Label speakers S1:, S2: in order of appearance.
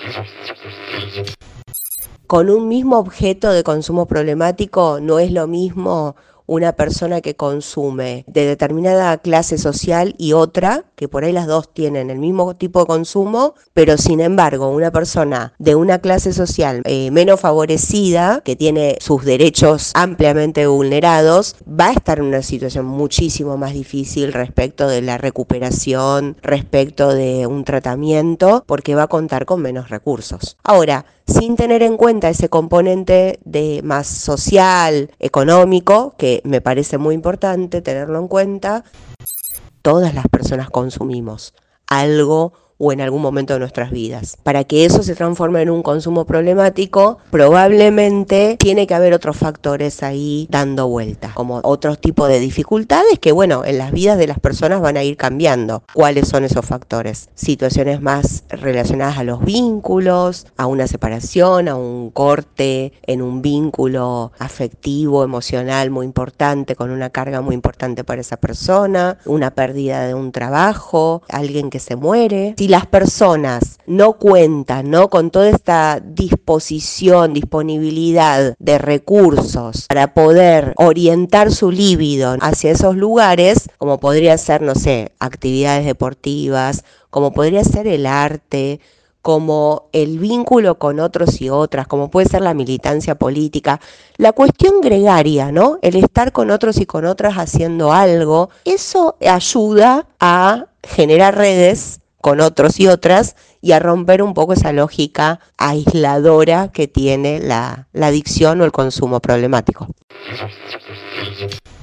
S1: Con un mismo objeto de consumo problemático no es lo mismo una persona que consume de determinada clase social y otra, que por ahí las dos tienen el mismo tipo de consumo, pero sin embargo una persona de una clase social menos favorecida, que tiene sus derechos ampliamente vulnerados, va a estar en una situación muchísimo más difícil respecto de la recuperación, respecto de un tratamiento, porque va a contar con menos recursos. Ahora, sin tener en cuenta ese componente de más social, económico, que me parece muy importante tenerlo en cuenta, todas las personas consumimos algo o en algún momento de nuestras vidas. Para que eso se transforme en un consumo problemático, probablemente tiene que haber otros factores ahí dando vuelta, como otros tipos de dificultades que, bueno, en las vidas de las personas van a ir cambiando. ¿Cuáles son esos factores? Situaciones más relacionadas a los vínculos, a una separación, a un corte en un vínculo afectivo, emocional muy importante, con una carga muy importante para esa persona, una pérdida de un trabajo, alguien que se muere. Si las personas no cuentan, ¿no?, con toda esta disposición, disponibilidad de recursos para poder orientar su líbido hacia esos lugares, como podría ser, no sé, actividades deportivas, como podría ser el arte, como el vínculo con otros y otras, como puede ser la militancia política, la cuestión gregaria, ¿no?, el estar con otros y con otras haciendo algo, eso ayuda a generar redes con otros y otras y a romper un poco esa lógica aisladora que tiene la adicción o el consumo problemático.